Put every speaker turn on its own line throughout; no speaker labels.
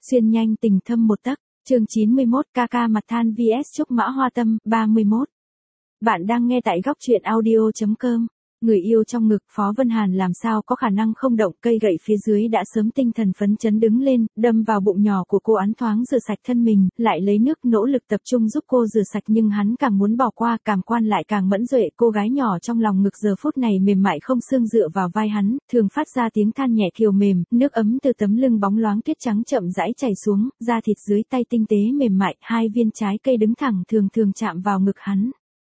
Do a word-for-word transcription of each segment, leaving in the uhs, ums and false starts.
Xuyên nhanh tình thâm một tấc, chương chín mươi mốt ca ca mặt than vs Trúc Mã Hoa Tâm, ba mươi mốt. Bạn đang nghe tại góc truyện audio chấm com. Người yêu trong ngực Phó Vân Hàn làm sao có khả năng không động, cây gậy phía dưới đã sớm tinh thần phấn chấn đứng lên, đâm vào bụng nhỏ của cô, án thoáng rửa sạch thân mình, lại lấy nước nỗ lực tập trung giúp cô rửa sạch, nhưng hắn càng muốn bỏ qua, cảm quan lại càng mẫn duệ. Cô gái nhỏ trong lòng ngực giờ phút này mềm mại không xương dựa vào vai hắn, thường phát ra tiếng than nhẹ kiều mềm, nước ấm từ tấm lưng bóng loáng tuyết trắng chậm rãi chảy xuống, da thịt dưới tay tinh tế mềm mại, hai viên trái cây đứng thẳng thường thường chạm vào ngực hắn.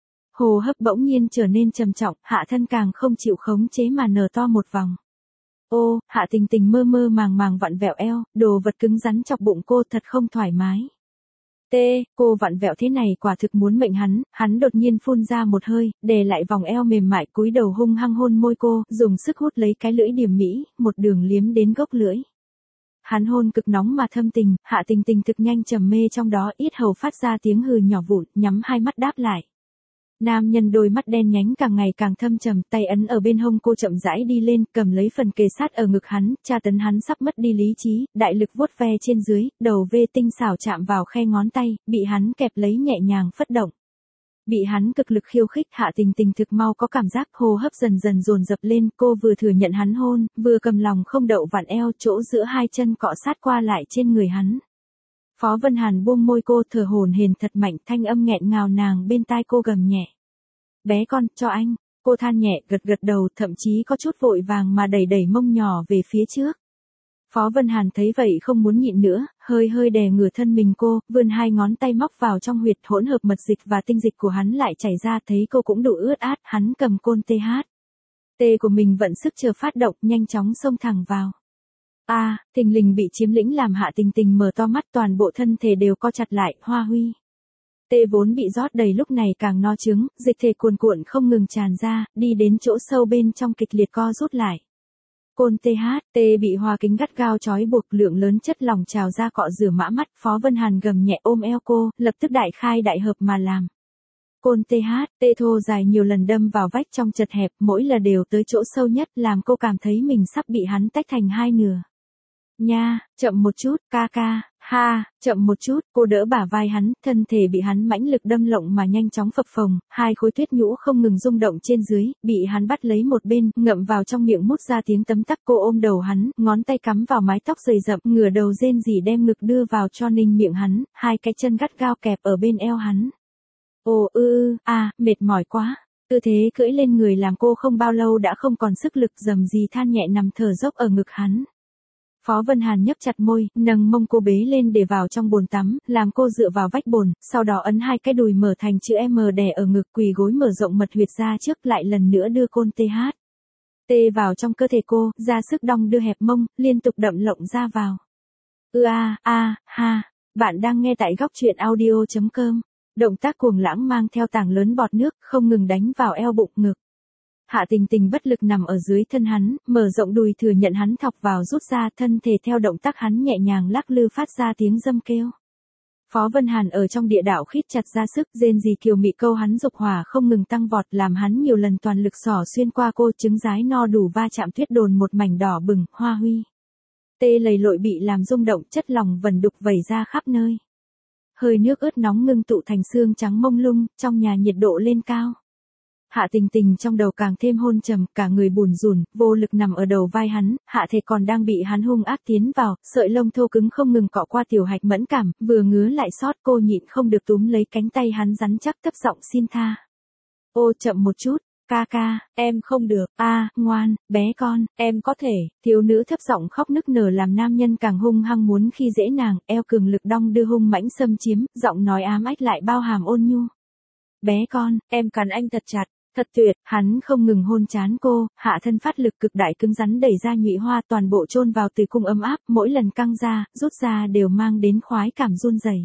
Hô hấp bỗng nhiên trở nên trầm trọng, hạ thân càng không chịu khống chế mà nở to một vòng. Ô, Hạ Tình Tình mơ mơ màng màng vặn vẹo eo, đồ vật cứng rắn chọc bụng cô thật không thoải mái. Tê, cô vặn vẹo thế này quả thực muốn mệnh hắn, hắn đột nhiên phun ra một hơi, đè lại vòng eo mềm mại, cúi đầu hung hăng hôn môi cô, dùng sức hút lấy cái lưỡi điểm mỹ, một đường liếm đến gốc lưỡi. Hắn hôn cực nóng mà thâm tình, Hạ Tình Tình thực nhanh trầm mê trong đó, yết hầu phát ra tiếng hừ nhỏ vụn, nhắm hai mắt đáp lại. Nam nhân đôi mắt đen nhánh càng ngày càng thâm trầm, tay ấn ở bên hông cô chậm rãi đi lên, cầm lấy phần kề sát ở ngực hắn, tra tấn hắn sắp mất đi lý trí, đại lực vuốt ve trên dưới, đầu vê tinh xảo chạm vào khe ngón tay, bị hắn kẹp lấy nhẹ nhàng phất động. Bị hắn cực lực khiêu khích, Hạ Tình Tình thực mau có cảm giác hô hấp dần dần dồn dập lên, cô vừa thừa nhận hắn hôn, vừa cầm lòng không đậu vặn eo, chỗ giữa hai chân cọ sát qua lại trên người hắn. Phó Vân Hàn buông môi cô, thở hổn hển thật mạnh, thanh âm nghẹn ngào nàng bên tai cô gầm nhẹ. Bé con, cho anh, cô than nhẹ, gật gật đầu, thậm chí có chút vội vàng mà đẩy đẩy mông nhỏ về phía trước. Phó Vân Hàn thấy vậy không muốn nhịn nữa, hơi hơi đè ngửa thân mình cô, vươn hai ngón tay móc vào trong huyệt, hỗn hợp mật dịch và tinh dịch của hắn lại chảy ra, thấy cô cũng đủ ướt át, hắn cầm côn tê hát. Tê của mình vận sức chờ phát động, nhanh chóng xông thẳng vào. A, à, thình lình bị chiếm lĩnh làm Hạ Tình Tình mở to mắt, toàn bộ thân thể đều co chặt lại, Hoa Huy. Tê vốn bị rót đầy lúc này càng no trứng, dịch thể cuồn cuộn không ngừng tràn ra, đi đến chỗ sâu bên trong kịch liệt co rút lại. Côn tê hát, Tê bị hoa kính gắt gao trói buộc, lượng lớn chất lỏng trào ra cọ rửa mã mắt, Phó Vân Hàn gầm nhẹ ôm eo cô, lập tức đại khai đại hợp mà làm. Côn tê hát, Tê thô dài nhiều lần đâm vào vách trong chật hẹp, mỗi lần đều tới chỗ sâu nhất, làm cô cảm thấy mình sắp bị hắn tách thành hai nửa. Nha, chậm một chút, ca ca, ha, chậm một chút, cô đỡ bả vai hắn, thân thể bị hắn mãnh lực đâm lộng mà nhanh chóng phập phồng, hai khối tuyết nhũ không ngừng rung động trên dưới, bị hắn bắt lấy một bên, ngậm vào trong miệng mút ra tiếng tấm tắc. Cô ôm đầu hắn, ngón tay cắm vào mái tóc dày rậm, ngửa đầu rên rỉ đem ngực đưa vào cho ninh miệng hắn, hai cái chân gắt gao kẹp ở bên eo hắn. Ồ ư ư, à, mệt mỏi quá. Tư thế cưỡi lên người làm cô không bao lâu đã không còn sức lực, dầm gì than nhẹ nằm thở dốc ở ngực hắn. Phó Vân Hàn nhấp chặt môi, nâng mông cô bế lên để vào trong bồn tắm, làm cô dựa vào vách bồn, sau đó ấn hai cái đùi mở thành chữ M đè ở ngực, quỳ gối mở rộng mật huyệt ra trước, lại lần nữa đưa côn tê hát. Tê vào trong cơ thể cô, ra sức đong đưa hẹp mông, liên tục đậm lộng ra vào. Ư a, a, ha, bạn đang nghe tại góc truyện audio chấm com. Động tác cuồng lãng mang theo tảng lớn bọt nước, không ngừng đánh vào eo bụng ngực. Hạ Tình Tình bất lực nằm ở dưới thân hắn, mở rộng đùi thừa nhận hắn thọc vào rút ra, thân thể theo động tác hắn nhẹ nhàng lắc lư phát ra tiếng dâm kêu. Phó Vân Hàn ở trong địa đạo khít chặt ra sức, rên rỉ kiều mị câu hắn dục hỏa không ngừng tăng vọt, làm hắn nhiều lần toàn lực xỏ xuyên qua cô, trứng rái no đủ va chạm tuyết đồn một mảnh đỏ bừng. Hoa Huy. Tê lầy lội bị làm rung động, chất lỏng vẩn đục vẩy ra khắp nơi. Hơi nước ướt nóng ngưng tụ thành xương trắng mông lung, trong nhà nhiệt độ lên cao. Hạ Tình Tình trong đầu càng thêm hôn trầm, cả người bùn rùn, vô lực nằm ở đầu vai hắn, hạ thể còn đang bị hắn hung ác tiến vào, sợi lông thô cứng không ngừng cọ qua tiểu hạch mẫn cảm, vừa ngứa lại xót, cô nhịn không được túm lấy cánh tay hắn rắn chắc, thấp giọng xin tha. Ô chậm một chút, ca ca, em không được, a, à, ngoan, bé con, em có thể, thiếu nữ thấp giọng khóc nức nở làm nam nhân càng hung hăng muốn khi dễ nàng, eo cường lực đong đưa hung mãnh xâm chiếm, giọng nói ám ách lại bao hàm ôn nhu. Bé con, em cắn anh thật chặt. Thật tuyệt, hắn không ngừng hôn chán cô, hạ thân phát lực cực đại cứng rắn đẩy ra nhụy hoa, toàn bộ chôn vào tử cung ấm áp, mỗi lần căng ra, rút ra đều mang đến khoái cảm run rẩy.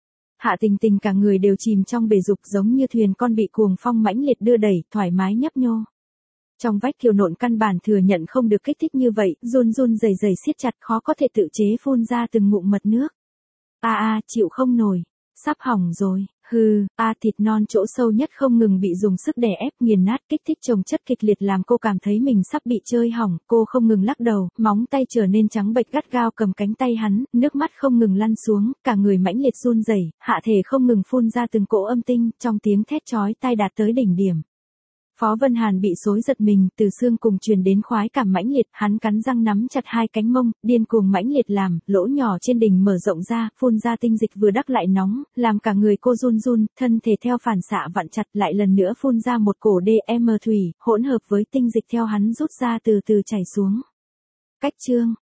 Hạ Tình Tình cả người đều chìm trong bể dục, giống như thuyền con bị cuồng phong mãnh liệt đưa đẩy, thoải mái nhấp nhô. Trong vách kiều nộn căn bản thừa nhận không được kích thích như vậy, run run rẩy rẩy siết chặt, khó có thể tự chế phun ra từng ngụm mật nước. A a, chịu không nổi. Sắp hỏng rồi, Hừ, a thịt non chỗ sâu nhất không ngừng bị dùng sức đè ép nghiền nát, kích thích chồng chất kịch liệt làm cô cảm thấy mình sắp bị chơi hỏng, cô không ngừng lắc đầu, móng tay trở nên trắng bệch gắt gao cầm cánh tay hắn, nước mắt không ngừng lăn xuống, cả người mãnh liệt run rẩy, hạ thể không ngừng phun ra từng cỗ âm tinh, trong tiếng thét chói tai đạt tới đỉnh điểm. Phó Vân Hàn bị xối giật mình, từ xương cùng truyền đến khoái cảm mãnh liệt, hắn cắn răng nắm chặt hai cánh mông, điên cuồng mãnh liệt làm, lỗ nhỏ trên đỉnh mở rộng ra, phun ra tinh dịch vừa đắc lại nóng, làm cả người cô run run, thân thể theo phản xạ vặn chặt, lại lần nữa phun ra một cổ đê em thủy, hỗn hợp với tinh dịch theo hắn rút ra từ từ chảy xuống. Cách chương